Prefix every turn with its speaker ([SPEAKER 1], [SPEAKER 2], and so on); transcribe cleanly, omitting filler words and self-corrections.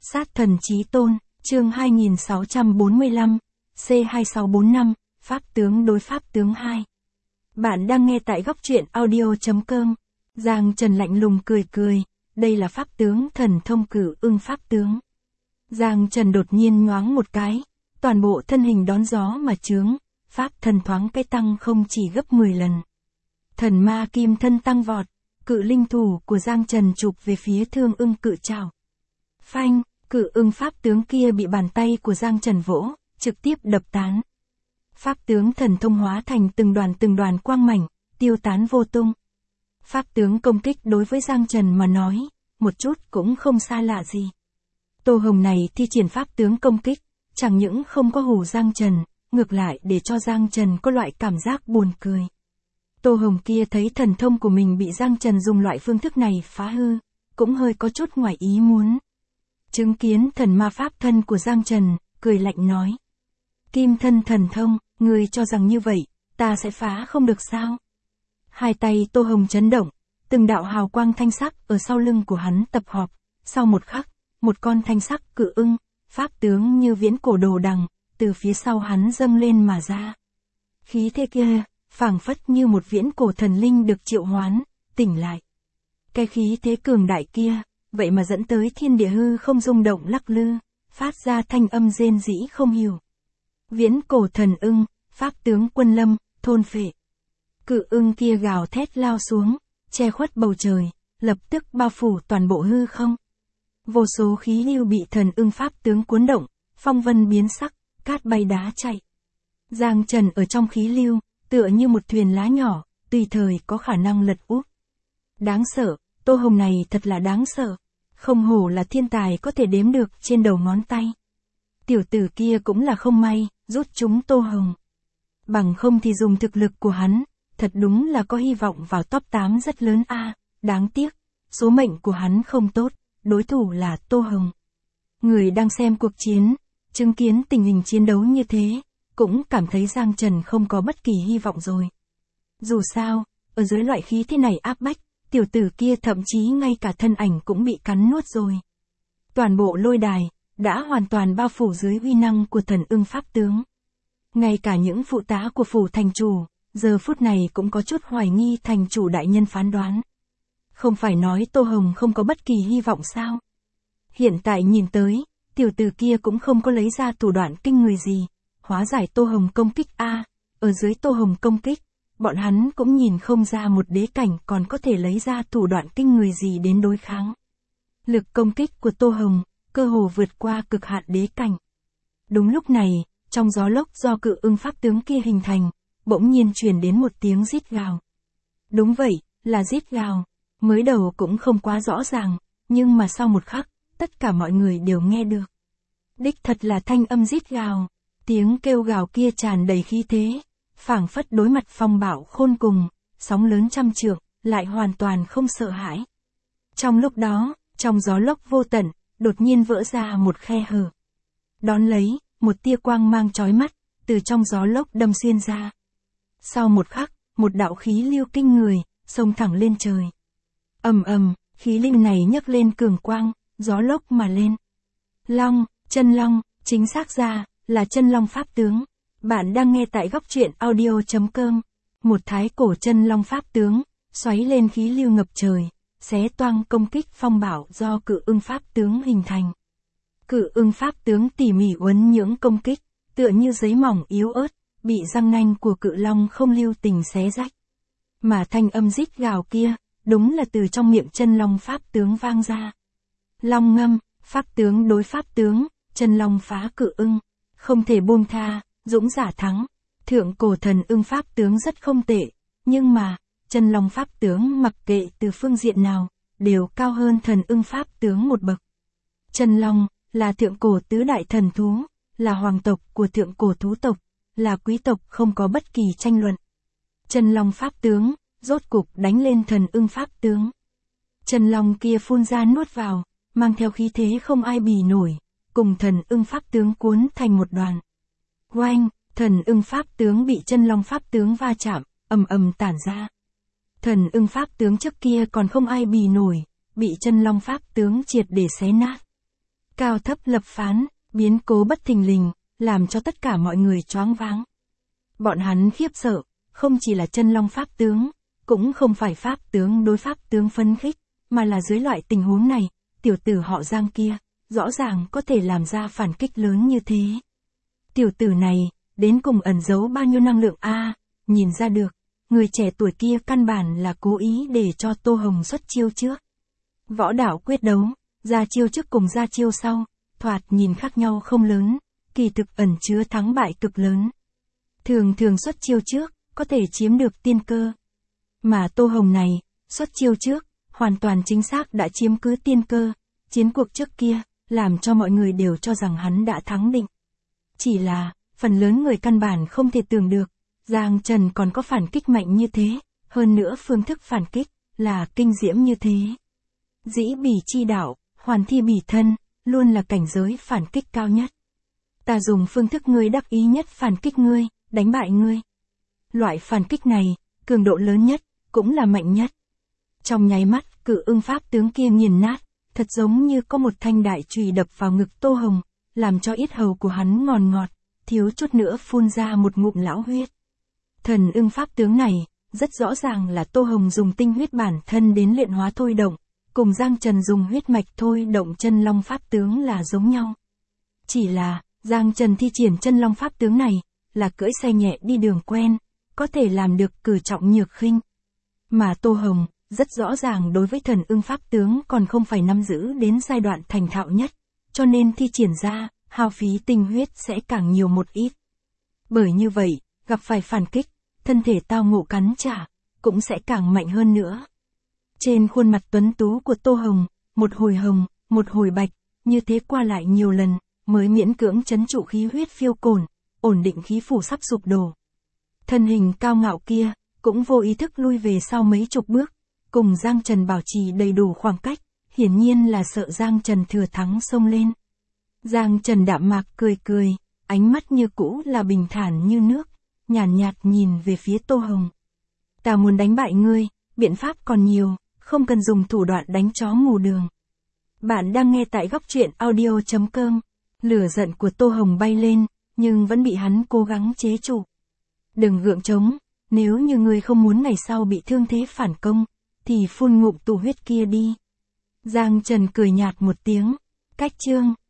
[SPEAKER 1] Sát thần chí tôn, chương 2645, C2645, Pháp tướng đối Pháp tướng 2. Bạn đang nghe tại góc truyện audio.com. Giang Trần lạnh lùng cười cười, đây là Pháp tướng thần thông Cử Ưng Pháp tướng. Giang Trần đột nhiên nhoáng một cái, toàn bộ thân hình đón gió mà chướng, Pháp thần thoáng cái tăng không chỉ gấp 10 lần. Thần ma kim thân tăng vọt, cự linh thủ của Giang Trần chụp về phía Thương Ưng cự trảo. Phanh, Cự Ưng Pháp tướng kia bị bàn tay của Giang Trần vỗ, trực tiếp đập tán. Pháp tướng thần thông hóa thành từng đoàn quang mảnh, tiêu tán vô tung. Pháp tướng công kích đối với Giang Trần mà nói, một chút cũng không xa lạ gì. Tô Hồng này thi triển Pháp tướng công kích, chẳng những không có hù Giang Trần, ngược lại để cho Giang Trần có loại cảm giác buồn cười. Tô Hồng kia thấy thần thông của mình bị Giang Trần dùng loại phương thức này phá hư, cũng hơi có chút ngoài ý muốn. Chứng kiến thần ma pháp thân của Giang Trần, cười lạnh nói. Kim thân thần thông, ngươi cho rằng như vậy, ta sẽ phá không được sao? Hai tay Tô Hồng chấn động, từng đạo hào quang thanh sắc ở sau lưng của hắn tập hợp, sau một khắc, một con thanh sắc cự ưng, pháp tướng như viễn cổ đồ đằng, từ phía sau hắn dâng lên mà ra. Khí thế kia, phảng phất như một viễn cổ thần linh được triệu hoán, tỉnh lại. Cái khí thế cường đại kia, vậy mà dẫn tới thiên địa hư không rung động lắc lư, phát ra thanh âm rên rỉ không hiểu. Viễn cổ thần ưng, pháp tướng quân lâm, thôn phệ. Cự ưng kia gào thét lao xuống, che khuất bầu trời, lập tức bao phủ toàn bộ hư không. Vô số khí lưu bị thần ưng pháp tướng cuốn động, phong vân biến sắc, cát bay đá chạy. Giang Trần ở trong khí lưu, tựa như một thuyền lá nhỏ, tùy thời có khả năng lật úp. Đáng sợ, Tô Hồng này thật là đáng sợ. Không hổ là thiên tài có thể đếm được trên đầu ngón tay. Tiểu tử kia cũng là không may, rút chúng Tô Hồng. Bằng không thì dùng thực lực của hắn, thật đúng là có hy vọng vào top 8 rất lớn a. Đáng tiếc, số mệnh của hắn không tốt, đối thủ là Tô Hồng. Người đang xem cuộc chiến, chứng kiến tình hình chiến đấu như thế, cũng cảm thấy Giang Trần không có bất kỳ hy vọng rồi. Dù sao, ở dưới loại khí thế này áp bách, tiểu tử kia thậm chí ngay cả thân ảnh cũng bị cắn nuốt rồi. Toàn bộ lôi đài, đã hoàn toàn bao phủ dưới uy năng của thần ưng pháp tướng. Ngay cả những phụ tá của phủ thành chủ, giờ phút này cũng có chút hoài nghi thành chủ đại nhân phán đoán. Không phải nói Tô Hồng không có bất kỳ hy vọng sao? Hiện tại nhìn tới, tiểu tử kia cũng không có lấy ra thủ đoạn kinh người gì, hóa giải Tô Hồng công kích a. Ở dưới Tô Hồng công kích, bọn hắn cũng nhìn không ra một đế cảnh còn có thể lấy ra thủ đoạn kinh người gì đến đối kháng. Lực công kích của Tô Hồng, cơ hồ vượt qua cực hạn đế cảnh. Đúng lúc này, trong gió lốc do cự ưng pháp tướng kia hình thành, bỗng nhiên truyền đến một tiếng rít gào. Đúng vậy, là rít gào, mới đầu cũng không quá rõ ràng, nhưng mà sau một khắc, tất cả mọi người đều nghe được. Đích thật là thanh âm rít gào, tiếng kêu gào kia tràn đầy khí thế. Phảng phất đối mặt phong bạo khôn cùng, sóng lớn trăm trượng, lại hoàn toàn không sợ hãi. Trong lúc đó, trong gió lốc vô tận, đột nhiên vỡ ra một khe hở. Đón lấy, một tia quang mang chói mắt, từ trong gió lốc đâm xuyên ra. Sau một khắc, một đạo khí lưu kinh người, xông thẳng lên trời. Ầm ầm, khí lưu này nhấc lên cường quang, gió lốc mà lên. Long, chân long, chính xác ra, là chân long pháp tướng. Bạn đang nghe tại góc truyện audio.com. Một thái cổ chân long pháp tướng, xoáy lên khí lưu ngập trời, xé toang công kích phong bạo do cự ưng pháp tướng hình thành. Cự ưng pháp tướng tỉ mỉ uốn những công kích, tựa như giấy mỏng yếu ớt, bị răng nanh của cự long không lưu tình xé rách. Mà thanh âm rít gào kia, đúng là từ trong miệng chân long pháp tướng vang ra. Long ngâm, pháp tướng đối pháp tướng, chân long phá cự ưng, không thể buông tha. Dũng giả thắng, thượng cổ thần ưng pháp tướng rất không tệ, nhưng mà, chân long pháp tướng mặc kệ từ phương diện nào, đều cao hơn thần ưng pháp tướng một bậc. Chân long, là thượng cổ tứ đại thần thú, là hoàng tộc của thượng cổ thú tộc, là quý tộc không có bất kỳ tranh luận. Chân long pháp tướng, rốt cục đánh lên thần ưng pháp tướng. Chân long kia phun ra nuốt vào, mang theo khí thế không ai bì nổi, cùng thần ưng pháp tướng cuốn thành một đoàn. Oanh, thần ưng pháp tướng bị chân long pháp tướng va chạm, ầm ầm tản ra. Thần ưng pháp tướng trước kia còn không ai bì nổi, bị chân long pháp tướng triệt để xé nát. cao thấp lập phán, biến cố bất thình lình, làm cho tất cả mọi người choáng váng. Bọn hắn khiếp sợ, không chỉ là chân long pháp tướng, cũng không phải pháp tướng đối pháp tướng phấn khích, mà là dưới loại tình huống này, tiểu tử họ Giang kia, rõ ràng có thể làm ra phản kích lớn như thế. Tiểu tử này, đến cùng ẩn giấu bao nhiêu năng lượng nhìn ra được, người trẻ tuổi kia căn bản là cố ý để cho Tô Hồng xuất chiêu trước. Võ đạo quyết đấu, ra chiêu trước cùng ra chiêu sau, thoạt nhìn khác nhau không lớn, kỳ thực ẩn chứa thắng bại cực lớn. Thường thường xuất chiêu trước, có thể chiếm được tiên cơ. Mà Tô Hồng này, xuất chiêu trước, hoàn toàn chính xác đã chiếm cứ tiên cơ, chiến cuộc trước kia, làm cho mọi người đều cho rằng hắn đã thắng định. Chỉ là, phần lớn người căn bản không thể tưởng được, Giang Trần còn có phản kích mạnh như thế, hơn nữa phương thức phản kích, là kinh diễm như thế. Dĩ bỉ chi đạo, hoàn thi bỉ thân, luôn là cảnh giới phản kích cao nhất. Ta dùng phương thức ngươi đắc ý nhất phản kích ngươi, đánh bại ngươi. Loại phản kích này, cường độ lớn nhất, cũng là mạnh nhất. Trong nháy mắt, Cự Ưng pháp tướng kia nghiền nát, thật giống như có một thanh đại chùy đập vào ngực Tô Hồng, làm cho yết hầu của hắn ngọt ngọt, thiếu chút nữa phun ra một ngụm lão huyết. Thần Ưng pháp tướng này, rất rõ ràng là Tô Hồng dùng tinh huyết bản thân đến luyện hóa thôi động, cùng Giang Trần dùng huyết mạch thôi động chân long pháp tướng là giống nhau. Chỉ là, Giang Trần thi triển chân long pháp tướng này, là cưỡi xe nhẹ đi đường quen, có thể làm được cử trọng nhược khinh. Mà Tô Hồng, rất rõ ràng đối với thần ưng pháp tướng còn không phải nắm giữ đến giai đoạn thành thạo nhất, cho nên thi triển ra, hao phí tinh huyết sẽ càng nhiều một ít. Bởi như vậy, gặp phải phản kích, thân thể tao ngộ cắn trả, cũng sẽ càng mạnh hơn nữa. Trên khuôn mặt tuấn tú của Tô Hồng, một hồi hồng, một hồi bạch, như thế qua lại nhiều lần, mới miễn cưỡng trấn trụ khí huyết phiêu cồn, ổn định khí phủ sắp sụp đổ. Thân hình cao ngạo kia, cũng vô ý thức lui về sau mấy chục bước, cùng Giang Trần bảo trì đầy đủ khoảng cách, hiển nhiên là sợ Giang Trần thừa thắng xông lên. Giang Trần đạm mạc cười cười, ánh mắt như cũ là bình thản như nước, nhàn nhạt nhìn về phía Tô Hồng. Ta muốn đánh bại ngươi, biện pháp còn nhiều, không cần dùng thủ đoạn đánh chó mù đường. Bạn đang nghe tại góc truyện audio.com, lửa giận của Tô Hồng bay lên, nhưng vẫn bị hắn cố gắng chế trụ. Đừng gượng chống, nếu như ngươi không muốn ngày sau bị thương thế phản công, thì phun ngụm tù huyết kia đi. Giang Trần cười nhạt một tiếng, cách chương.